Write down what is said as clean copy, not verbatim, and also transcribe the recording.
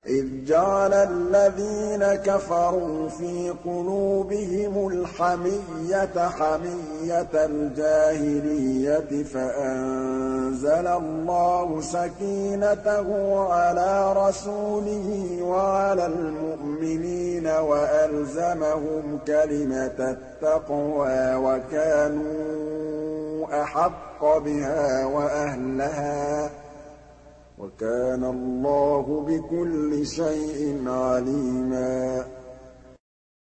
إِذْ جَعَلَ الَّذِينَ كَفَرُوا فِي قُلُوبِهِمُ الْحَمِيَّةَ حَمِيَّةَ الْجَاهِلِيَّةِ فَأَنزَلَ اللَّهُ سَكِينَتَهُ عَلَىٰ رَسُولِهِ وَعَلَى الْمُؤْمِنِينَ وَأَلْزَمَهُمْ كَلِمَةَ التَّقْوَىٰ وَكَانُوا أَحَقَّ بِهَا وَأَهْلَهَا ۚ وَكَانَ اللَّهُ بِكُلِّ شَيْءٍ عَلِيمًا.